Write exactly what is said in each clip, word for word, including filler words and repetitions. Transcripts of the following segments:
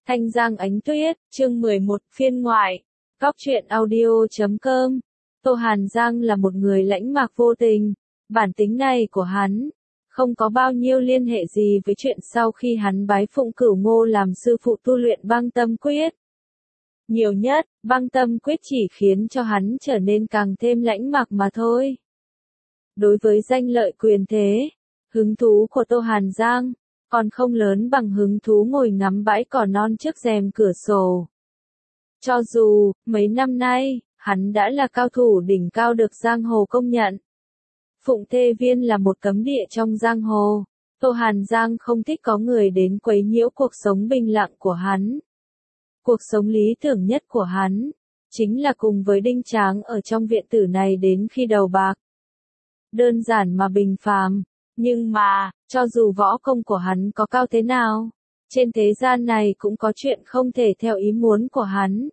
Thanh Giang Ánh Tuyết, chương mười một, phiên ngoại. Góc truyện audio chấm com. Tô Hàn Giang là một người lãnh mạc vô tình. Bản tính này của hắn không có bao nhiêu liên hệ gì với chuyện sau khi hắn bái Phụng Cửu Ngô làm sư phụ tu luyện Băng Tâm Quyết. Nhiều nhất, Băng Tâm Quyết chỉ khiến cho hắn trở nên càng thêm lãnh mạc mà thôi. Đối với danh lợi quyền thế, hứng thú của Tô Hàn Giang còn không lớn bằng hứng thú ngồi ngắm bãi cỏ non trước rèm cửa sổ. Cho dù, mấy năm nay, hắn đã là cao thủ đỉnh cao được giang hồ công nhận. Phụng Thê Viên là một cấm địa trong giang hồ. Tô Hàn Giang không thích có người đến quấy nhiễu cuộc sống bình lặng của hắn. Cuộc sống lý tưởng nhất của hắn chính là cùng với Đinh Tráng ở trong viện tử này đến khi đầu bạc. Đơn giản mà bình phàm. Nhưng mà, cho dù võ công của hắn có cao thế nào, trên thế gian này cũng có chuyện không thể theo ý muốn của hắn.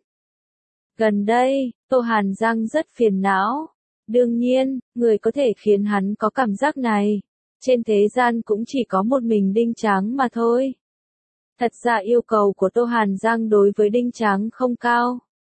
Gần đây, Tô Hàn Giang rất phiền não. Đương nhiên, người có thể khiến hắn có cảm giác này, trên thế gian cũng chỉ có một mình Đinh Tráng mà thôi. Thật ra yêu cầu của Tô Hàn Giang đối với Đinh Tráng không cao.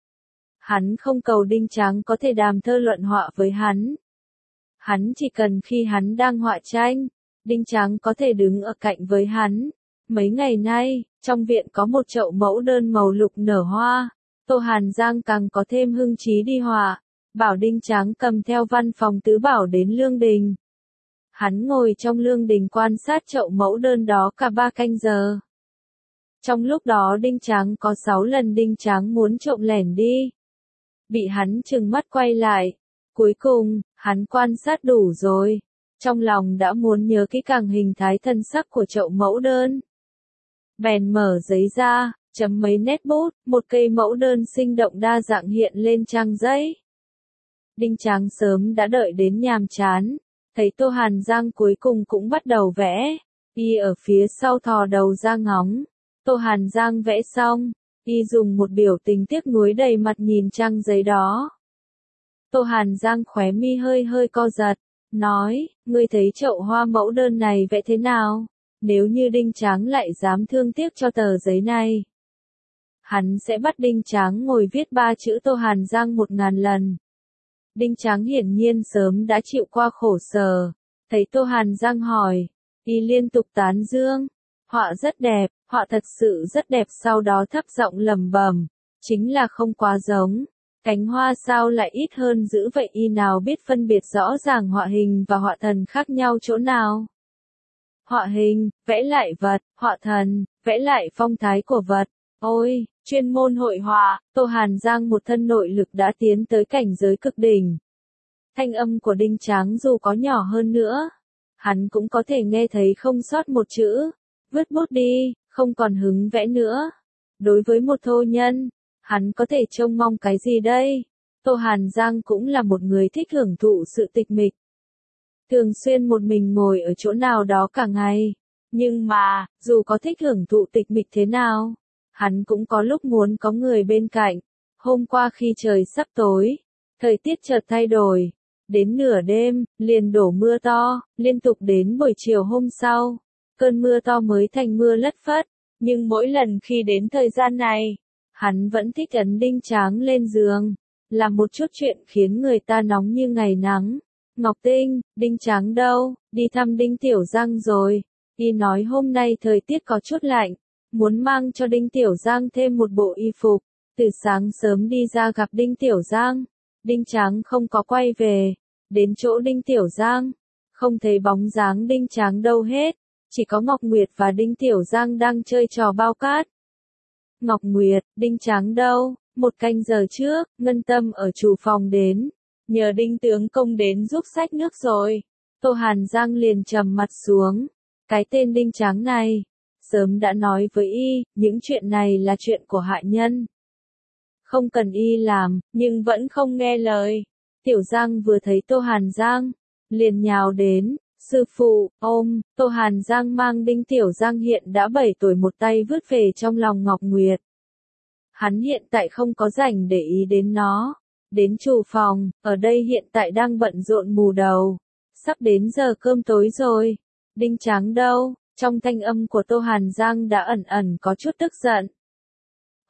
Hắn không cầu Đinh Tráng có thể đàm thơ luận họa với hắn. Hắn chỉ cần khi hắn đang họa tranh, Đinh Tráng có thể đứng ở cạnh với hắn. Mấy ngày nay, trong viện có một chậu mẫu đơn màu lục nở hoa. Tô Hàn Giang càng có thêm hưng trí đi họa, bảo Đinh Tráng cầm theo văn phòng tứ bảo đến lương đình. Hắn ngồi trong lương đình quan sát chậu mẫu đơn đó cả ba canh giờ. Trong lúc đó Đinh Tráng có sáu lần Đinh Tráng muốn trộm lẻn đi. Bị hắn trừng mắt quay lại. Cuối cùng, hắn quan sát đủ rồi. Trong lòng đã muốn nhớ kỹ càng hình thái thân sắc của chậu mẫu đơn. Bèn mở giấy ra, chấm mấy nét bút, một cây mẫu đơn sinh động đa dạng hiện lên trang giấy. Đinh Tráng sớm đã đợi đến nhàm chán, thấy Tô Hàn Giang cuối cùng cũng bắt đầu vẽ. Y ở phía sau thò đầu ra ngóng. Tô Hàn Giang vẽ xong, Y dùng một biểu tình tiếc nuối đầy mặt nhìn trang giấy đó. Tô Hàn Giang khóe mi hơi hơi co giật, nói, ngươi thấy chậu hoa mẫu đơn này vẽ thế nào? Nếu như Đinh Tráng lại dám thương tiếc cho tờ giấy này, hắn sẽ bắt Đinh Tráng ngồi viết ba chữ Tô Hàn Giang một ngàn lần. Đinh Tráng hiển nhiên sớm đã chịu qua khổ sở, thấy Tô Hàn Giang hỏi, Y liên tục tán dương, họa rất đẹp, họa thật sự rất đẹp, sau đó thấp giọng lẩm bẩm, chính là không quá giống. Cánh hoa sao lại ít hơn dữ vậy? Y nào biết phân biệt rõ ràng họa hình và họa thần khác nhau chỗ nào? Họa hình, vẽ lại vật, họa thần, vẽ lại phong thái của vật. Ôi, chuyên môn hội họa, Tô Hàn Giang một thân nội lực đã tiến tới cảnh giới cực đỉnh. Thanh âm của Đinh Tráng dù có nhỏ hơn nữa, hắn cũng có thể nghe thấy không sót một chữ. Vứt bút đi, không còn hứng vẽ nữa. Đối với một thô nhân, hắn có thể trông mong cái gì đây? Tô Hàn Giang cũng là một người thích hưởng thụ sự tịch mịch. Thường xuyên một mình ngồi ở chỗ nào đó cả ngày. Nhưng mà, dù có thích hưởng thụ tịch mịch thế nào, hắn cũng có lúc muốn có người bên cạnh. Hôm qua khi trời sắp tối, thời tiết chợt thay đổi. Đến nửa đêm, liền đổ mưa to, liên tục đến buổi chiều hôm sau. Cơn mưa to mới thành mưa lất phất. Nhưng mỗi lần khi đến thời gian này, hắn vẫn thích ấn Đinh Tráng lên giường, làm một chút chuyện khiến người ta nóng như ngày nắng. Ngọc Tinh, Đinh Tráng đâu, đi thăm Đinh Tiểu Giang rồi. Y nói hôm nay thời tiết có chút lạnh, muốn mang cho Đinh Tiểu Giang thêm một bộ y phục. Từ sáng sớm đi ra gặp Đinh Tiểu Giang, Đinh Tráng không có quay về. Đến chỗ Đinh Tiểu Giang, không thấy bóng dáng Đinh Tráng đâu hết, chỉ có Ngọc Nguyệt và Đinh Tiểu Giang đang chơi trò bao cát. Ngọc Nguyệt, Đinh Tráng đâu? Một canh giờ trước, Ngân Tâm ở chủ phòng đến, nhờ Đinh tướng công đến giúp xách nước rồi. Tô Hàn Giang liền trầm mặt xuống. Cái tên Đinh Tráng này, sớm đã nói với Y, những chuyện này là chuyện của hạ nhân. Không cần Y làm, nhưng vẫn không nghe lời. Tiểu Giang vừa thấy Tô Hàn Giang, liền nhào đến. Sư phụ, ôm, Tô Hàn Giang mang Đinh Tiểu Giang hiện đã bảy tuổi một tay vứt về trong lòng Ngọc Nguyệt. Hắn hiện tại không có rảnh để ý đến nó. Đến chủ phòng, ở đây hiện tại đang bận rộn mù đầu. Sắp đến giờ cơm tối rồi. Đinh Tráng đâu? Trong thanh âm của Tô Hàn Giang đã ẩn ẩn có chút tức giận.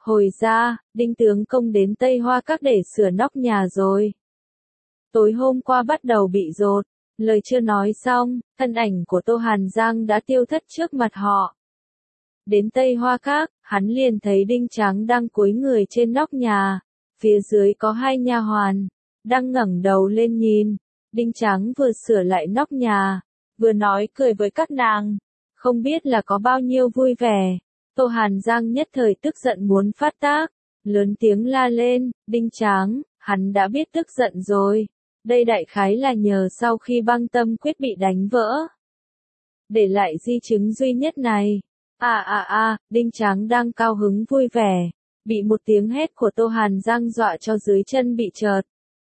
Hồi ra, Đinh tướng công đến Tây Hoa Các để sửa nóc nhà rồi. Tối hôm qua bắt đầu bị dột, lời chưa nói xong, thân ảnh của Tô Hàn Giang đã tiêu thất trước mặt họ. Đến Tây Hoa Các, hắn liền thấy Đinh Tráng đang cúi người trên nóc nhà, phía dưới có hai nha hoàn, đang ngẩng đầu lên nhìn. Đinh Tráng vừa sửa lại nóc nhà, vừa nói cười với các nàng, không biết là có bao nhiêu vui vẻ. Tô Hàn Giang nhất thời tức giận muốn phát tác, lớn tiếng la lên, Đinh Tráng, hắn đã biết tức giận rồi. Đây đại khái là nhờ sau khi băng tâm quyết bị đánh vỡ. Để lại di chứng duy nhất này. À à à, Đinh Tráng đang cao hứng vui vẻ, bị một tiếng hét của Tô Hàn Giang dọa cho dưới chân bị trợt.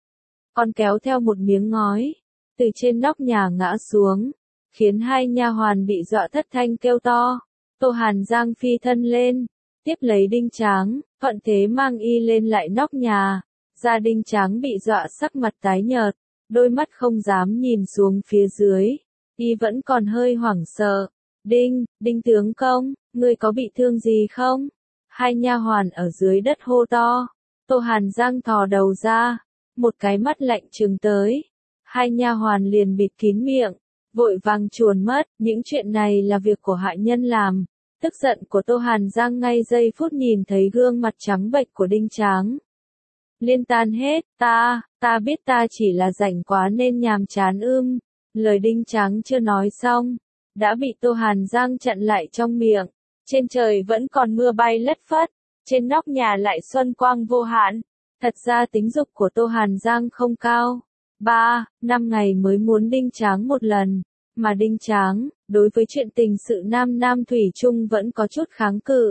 Còn kéo theo một miếng ngói, từ trên nóc nhà ngã xuống, khiến hai nha hoàn bị dọa thất thanh kêu to. Tô Hàn Giang phi thân lên, tiếp lấy Đinh Tráng, thuận thế mang y lên lại nóc nhà. Gia Đinh Tráng bị dọa sắc mặt tái nhợt, đôi mắt không dám nhìn xuống phía dưới, y vẫn còn hơi hoảng sợ. Đinh, Đinh tướng công, ngươi có bị thương gì không? Hai nha hoàn ở dưới đất hô to. Tô Hàn Giang thò đầu ra, một cái mắt lạnh trừng tới. Hai nha hoàn liền bịt kín miệng, vội vàng chuồn mất. Những chuyện này là việc của hạ nhân làm. Tức giận của Tô Hàn Giang ngay giây phút nhìn thấy gương mặt trắng bệch của Đinh Tráng liên tan hết. Ta, ta biết ta chỉ là rảnh quá nên nhàm chán ưm. Lời Đinh Tráng chưa nói xong, đã bị Tô Hàn Giang chặn lại trong miệng. Trên trời vẫn còn mưa bay lất phất, trên nóc nhà lại xuân quang vô hạn. Thật ra tính dục của Tô Hàn Giang không cao. Ba, năm ngày mới muốn Đinh Tráng một lần, mà Đinh Tráng, đối với chuyện tình sự nam nam thủy chung vẫn có chút kháng cự.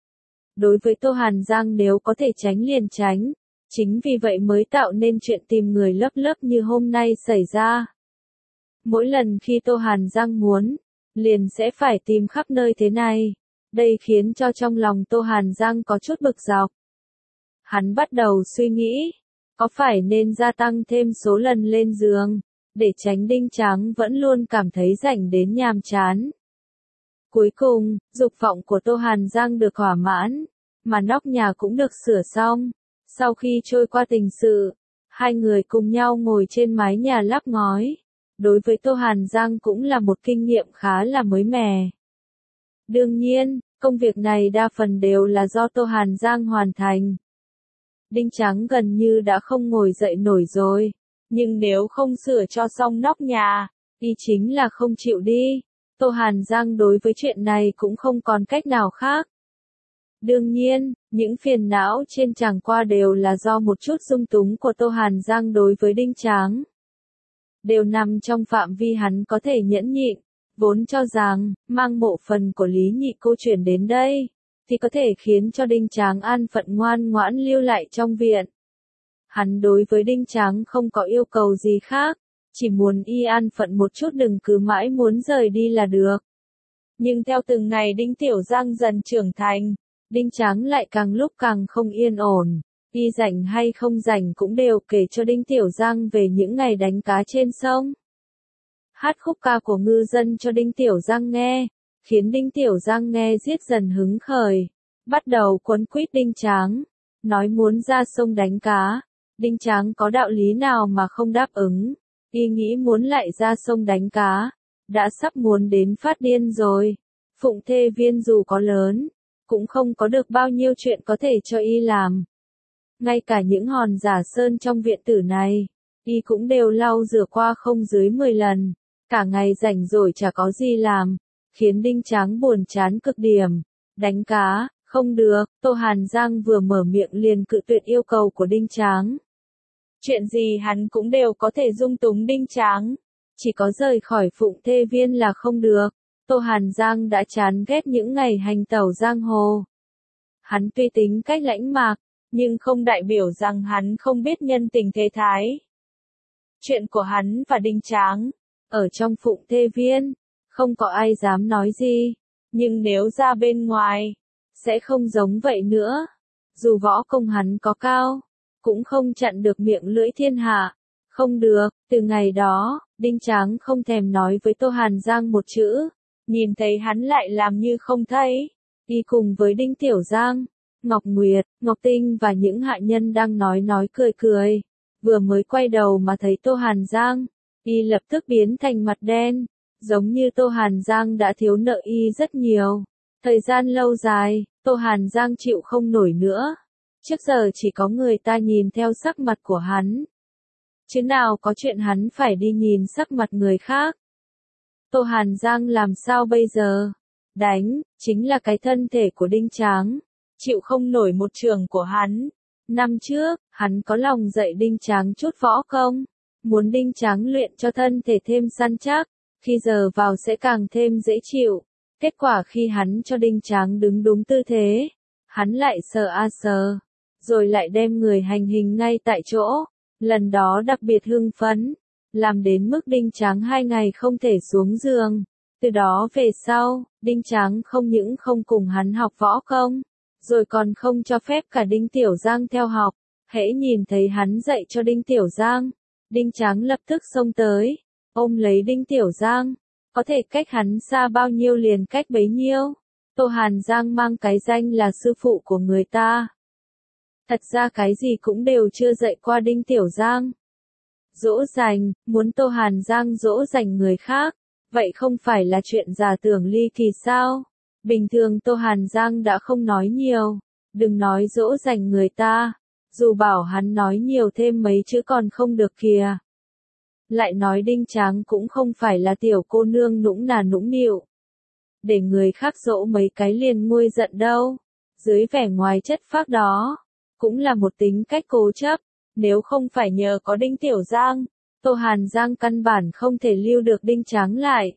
Đối với Tô Hàn Giang nếu có thể tránh liền tránh. Chính vì vậy mới tạo nên chuyện tìm người lấp lấp như hôm nay xảy ra. Mỗi lần khi Tô Hàn Giang muốn, liền sẽ phải tìm khắp nơi thế này. Đây khiến cho trong lòng Tô Hàn Giang có chút bực dọc. Hắn bắt đầu suy nghĩ, có phải nên gia tăng thêm số lần lên giường, để tránh Đinh Tráng vẫn luôn cảm thấy rảnh đến nhàm chán. Cuối cùng, dục vọng của Tô Hàn Giang được thỏa mãn, mà nóc nhà cũng được sửa xong. Sau khi trôi qua tình sự, hai người cùng nhau ngồi trên mái nhà lắp ngói. Đối với Tô Hàn Giang cũng là một kinh nghiệm khá là mới mẻ. Đương nhiên, công việc này đa phần đều là do Tô Hàn Giang hoàn thành. Đinh Tráng gần như đã không ngồi dậy nổi rồi, nhưng nếu không sửa cho xong nóc nhà, y chính là không chịu đi. Tô Hàn Giang đối với chuyện này cũng không còn cách nào khác. Đương nhiên, những phiền não trên chẳng qua đều là do một chút dung túng của Tô Hàn Giang đối với Đinh Tráng. Đều nằm trong phạm vi hắn có thể nhẫn nhịn, vốn cho rằng, mang mộ phần của Lý Nhị Cô chuyển đến đây, thì có thể khiến cho Đinh Tráng an phận ngoan ngoãn lưu lại trong viện. Hắn đối với Đinh Tráng không có yêu cầu gì khác, chỉ muốn y an phận một chút đừng cứ mãi muốn rời đi là được. Nhưng theo từng ngày Đinh Tiểu Giang dần trưởng thành, Đinh Tráng lại càng lúc càng không yên ổn. Y rảnh hay không rảnh cũng đều kể cho Đinh Tiểu Giang về những ngày đánh cá trên sông. Hát khúc ca của ngư dân cho Đinh Tiểu Giang nghe, khiến Đinh Tiểu Giang nghe giết dần hứng khởi. Bắt đầu quấn quýt Đinh Tráng, nói muốn ra sông đánh cá. Đinh Tráng có đạo lý nào mà không đáp ứng. Y nghĩ muốn lại ra sông đánh cá, đã sắp muốn đến phát điên rồi. Phụng Thê Viên dù có lớn, cũng không có được bao nhiêu chuyện có thể cho y làm. Ngay cả những hòn giả sơn trong viện tử này, y cũng đều lau rửa qua không dưới mười lần. Cả ngày rảnh rỗi chả có gì làm, khiến Đinh Tráng buồn chán cực điểm. Đánh cá, không được. Tô Hàn Giang vừa mở miệng liền cự tuyệt yêu cầu của Đinh Tráng. Chuyện gì hắn cũng đều có thể dung túng Đinh Tráng, chỉ có rời khỏi Phụng Thê Viên là không được. Tô Hàn Giang đã chán ghét những ngày hành tẩu giang hồ. Hắn tuy tính cách lãnh mạc, nhưng không đại biểu rằng hắn không biết nhân tình thế thái. Chuyện của hắn và Đinh Tráng, ở trong Phụng Thê Viên, không có ai dám nói gì, nhưng nếu ra bên ngoài, sẽ không giống vậy nữa. Dù võ công hắn có cao, cũng không chặn được miệng lưỡi thiên hạ. Không được, từ ngày đó, Đinh Tráng không thèm nói với Tô Hàn Giang một chữ, nhìn thấy hắn lại làm như không thấy. Đi cùng với Đinh Tiểu Giang, Ngọc Nguyệt, Ngọc Tinh và những hạ nhân đang nói nói cười cười. Vừa mới quay đầu mà thấy Tô Hàn Giang, y lập tức biến thành mặt đen, giống như Tô Hàn Giang đã thiếu nợ y rất nhiều. Thời gian lâu dài, Tô Hàn Giang chịu không nổi nữa. Trước giờ chỉ có người ta nhìn theo sắc mặt của hắn, chứ nào có chuyện hắn phải đi nhìn sắc mặt người khác. Tô Hàn Giang làm sao bây giờ? Đánh, chính là cái thân thể của Đinh Tráng, chịu không nổi một trường của hắn. Năm trước, hắn có lòng dạy Đinh Tráng chút võ công, muốn Đinh Tráng luyện cho thân thể thêm săn chắc, khi giờ vào sẽ càng thêm dễ chịu. Kết quả khi hắn cho Đinh Tráng đứng đúng tư thế, hắn lại sờ a sờ, rồi lại đem người hành hình ngay tại chỗ. Lần đó đặc biệt hưng phấn, làm đến mức Đinh Tráng hai ngày không thể xuống giường. Từ đó về sau, Đinh Tráng không những không cùng hắn học võ công, rồi còn không cho phép cả Đinh Tiểu Giang theo học. Hễ nhìn thấy hắn dạy cho Đinh Tiểu Giang, Đinh Tráng lập tức xông tới, ôm lấy Đinh Tiểu Giang, có thể cách hắn xa bao nhiêu liền cách bấy nhiêu. Tô Hàn Giang mang cái danh là sư phụ của người ta, thật ra cái gì cũng đều chưa dạy qua Đinh Tiểu Giang. Dỗ dành, muốn Tô Hàn Giang dỗ dành người khác, vậy không phải là chuyện giả tưởng ly kỳ sao? Bình thường Tô Hàn Giang đã không nói nhiều, đừng nói dỗ dành người ta, dù bảo hắn nói nhiều thêm mấy chữ còn không được kìa. Lại nói Đinh Tráng cũng không phải là tiểu cô nương nũng nà nũng nịu, để người khác dỗ mấy cái liền nguôi giận đâu. Dưới vẻ ngoài chất phác đó, cũng là một tính cách cố chấp. Nếu không phải nhờ có Đinh Tiểu Giang, Tô Hàn Giang căn bản không thể lưu được Đinh Tráng lại.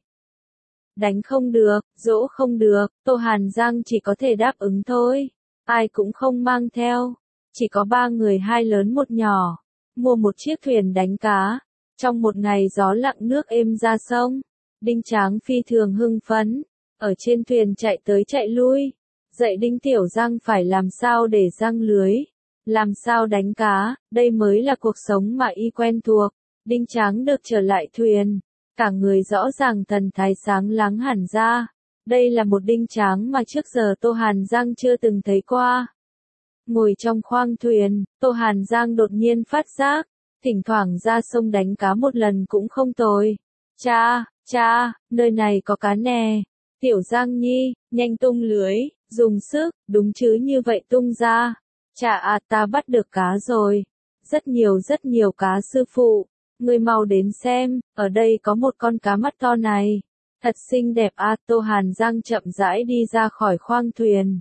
Đánh không được, dỗ không được, Tô Hàn Giang chỉ có thể đáp ứng thôi. Ai cũng không mang theo, chỉ có ba người hai lớn một nhỏ, mua một chiếc thuyền đánh cá. Trong một ngày gió lặng nước êm ra sông, Đinh Tráng phi thường hưng phấn, ở trên thuyền chạy tới chạy lui, dạy Đinh Tiểu Giang phải làm sao để giăng lưới, làm sao đánh cá, đây mới là cuộc sống mà y quen thuộc. Đinh Tráng được trở lại thuyền, cả người rõ ràng thần thái sáng láng hẳn ra. Đây là một Đinh Tráng mà trước giờ Tô Hàn Giang chưa từng thấy qua. Ngồi trong khoang thuyền, Tô Hàn Giang đột nhiên phát giác, thỉnh thoảng ra sông đánh cá một lần cũng không tồi. Cha, cha, nơi này có cá nè. Tiểu Giang Nhi, nhanh tung lưới, dùng sức, đúng chứ như vậy tung ra. Chà à, ta bắt được cá rồi. Rất nhiều rất nhiều cá sư phụ. Người mau đến xem, ở đây có một con cá mắt to này. Thật xinh đẹp à. Tô Hàn Giang chậm rãi đi ra khỏi khoang thuyền,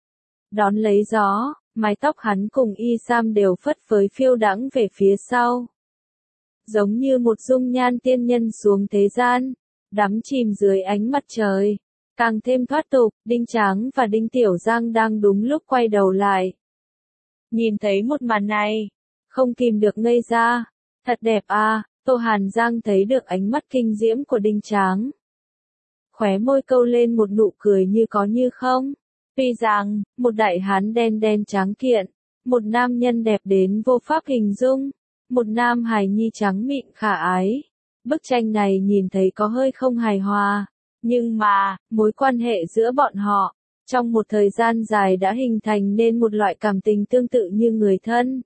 đón lấy gió, mái tóc hắn cùng y sam đều phất phới phiêu đãng về phía sau. Giống như một dung nhan tiên nhân xuống thế gian, đắm chìm dưới ánh mặt trời. Càng thêm thoát tục, Đinh Tráng và Đinh Tiểu Giang đang đúng lúc quay đầu lại. Nhìn thấy một màn này, không kìm được ngây ra. Thật đẹp à. Tô Hàn Giang thấy được ánh mắt kinh diễm của Đinh Tráng, khóe môi câu lên một nụ cười như có như không. Tuy rằng, một đại hán đen đen tráng kiện, một nam nhân đẹp đến vô pháp hình dung, một nam hài nhi trắng mịn khả ái. Bức tranh này nhìn thấy có hơi không hài hòa, nhưng mà, mối quan hệ giữa bọn họ, trong một thời gian dài đã hình thành nên một loại cảm tình tương tự như người thân.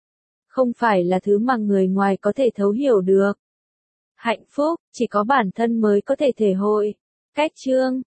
Không phải là thứ mà người ngoài có thể thấu hiểu được. Hạnh phúc, chỉ có bản thân mới có thể thể hội. Cách chương